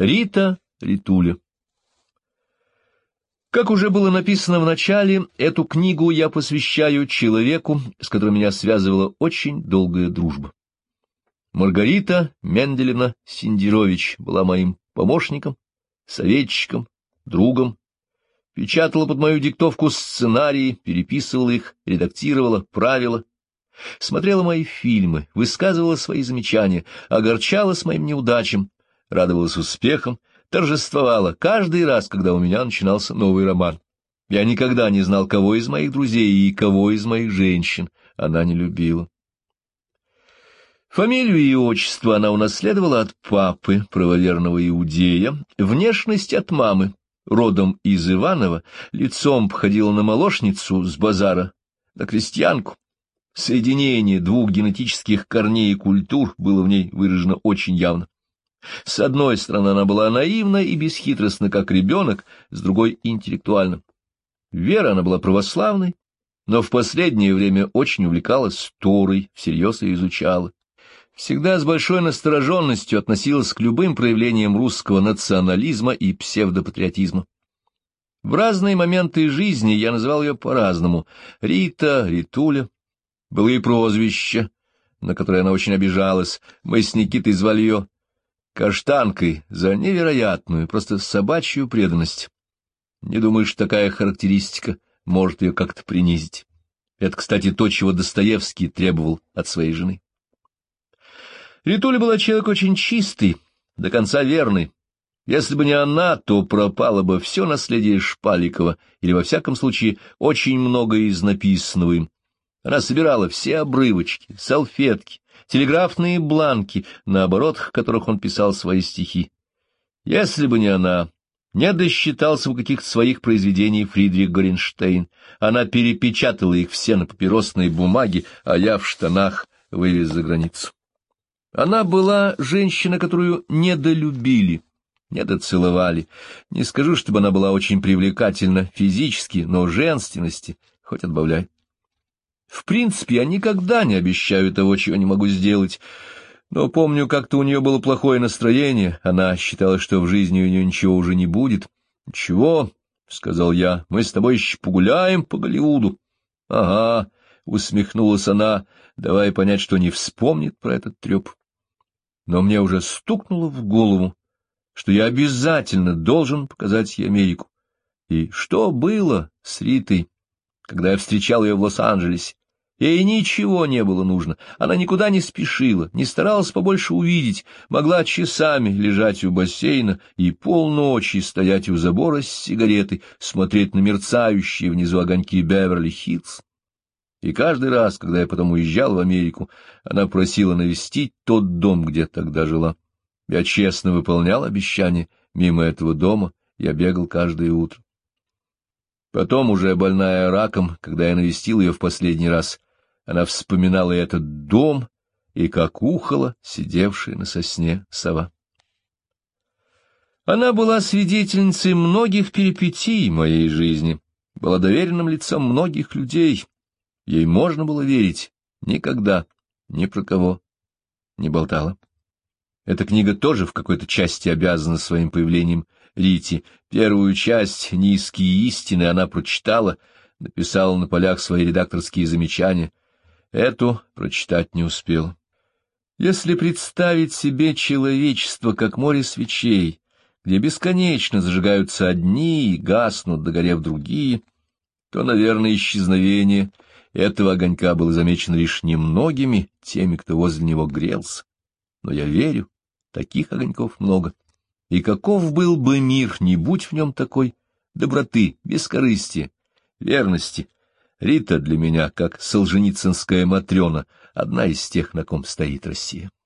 Рита Ритуля. Как уже было написано в начале, эту книгу я посвящаю человеку, с которым меня связывала очень долгая дружба. Маргарита Менделевна Синдерович была моим помощником, советчиком, другом, печатала под мою диктовку сценарии, переписывала их, редактировала, правила, смотрела мои фильмы, высказывала свои замечания, огорчалась моим неудачам, радовалась успехам, торжествовала каждый раз, когда у меня начинался новый роман. Я никогда не знал, кого из моих друзей и кого из моих женщин она не любила. Фамилию и отчество она унаследовала от папы, правоверного иудея, внешность от мамы, родом из Иваново, лицом походила на молочницу с базара, на крестьянку. Соединение двух генетических корней и культур было в ней выражено очень явно. С одной стороны, она была наивна и бесхитростна, как ребенок, с другой — интеллектуальна. Вера она была православной, но в последнее время очень увлекалась Торой, всерьез ее изучала. Всегда с большой настороженностью относилась к любым проявлениям русского национализма и псевдопатриотизма. В разные моменты жизни я называл ее по-разному: Рита, Ритуля. Было и прозвище, на которое она очень обижалась. Мы с Никитой звали ее Каштанкой за невероятную, просто собачью преданность. Не думаю, что такая характеристика может ее как-то принизить. Это, кстати, то, чего Достоевский требовал от своей жены. Ритуля была человек очень чистый, до конца верный. Если бы не она, то пропало бы все наследие Шпаликова, или, во всяком случае, очень многое из написанного им. Она собирала все обрывочки, салфетки, телеграфные бланки, на оборотах которых он писал свои стихи. Если бы не она, не досчитался бы каких-то своих произведений Фридрих Горенштейн. Она перепечатала их все на папиросной бумаге, а я в штанах вывез за границу. Она была женщина, которую недолюбили, недоцеловали. Не скажу, чтобы она была очень привлекательна физически, но женственности хоть отбавляй. В принципе, я никогда не обещаю того, чего не могу сделать, но помню, как-то у нее было плохое настроение, она считала, что в жизни у нее ничего уже не будет. — Чего? — сказал я. — Мы с тобой еще погуляем по Голливуду. — Ага, — усмехнулась она, давая понять, что не вспомнит про этот треп. Но мне уже стукнуло в голову, что я обязательно должен показать ей Америку. И что было с Ритой, когда я встречал ее в Лос-Анджелесе? Ей ничего не было нужно, она никуда не спешила, не старалась побольше увидеть, могла часами лежать у бассейна и полночи стоять у забора с сигаретой, смотреть на мерцающие внизу огоньки Беверли-Хиллз. И каждый раз, когда я потом уезжал в Америку, она просила навестить тот дом, где тогда жила. Я честно выполнял обещание, мимо этого дома я бегал каждое утро. Потом, уже больная раком, когда я навестил ее в последний раз, она вспоминала этот дом и как ухала сидевшая на сосне сова. Она была свидетельницей многих перипетий моей жизни, была доверенным лицом многих людей. Ей можно было верить, никогда, ни про кого не болтала. Эта книга тоже в какой-то части обязана своим появлением Рите. Первую часть «Низкие истины» она прочитала, написала на полях свои редакторские замечания. Эту прочитать не успела. Если представить себе человечество как море свечей, где бесконечно зажигаются одни и гаснут, догорев другие, то, наверное, исчезновение этого огонька было замечено лишь немногими, теми, кто возле него грелся. Но я верю, таких огоньков много. И каков был бы мир, не будь в нем такой доброты, бескорыстия, верности. Рита для меня, как солженицынская Матрена, одна из тех, на ком стоит Россия.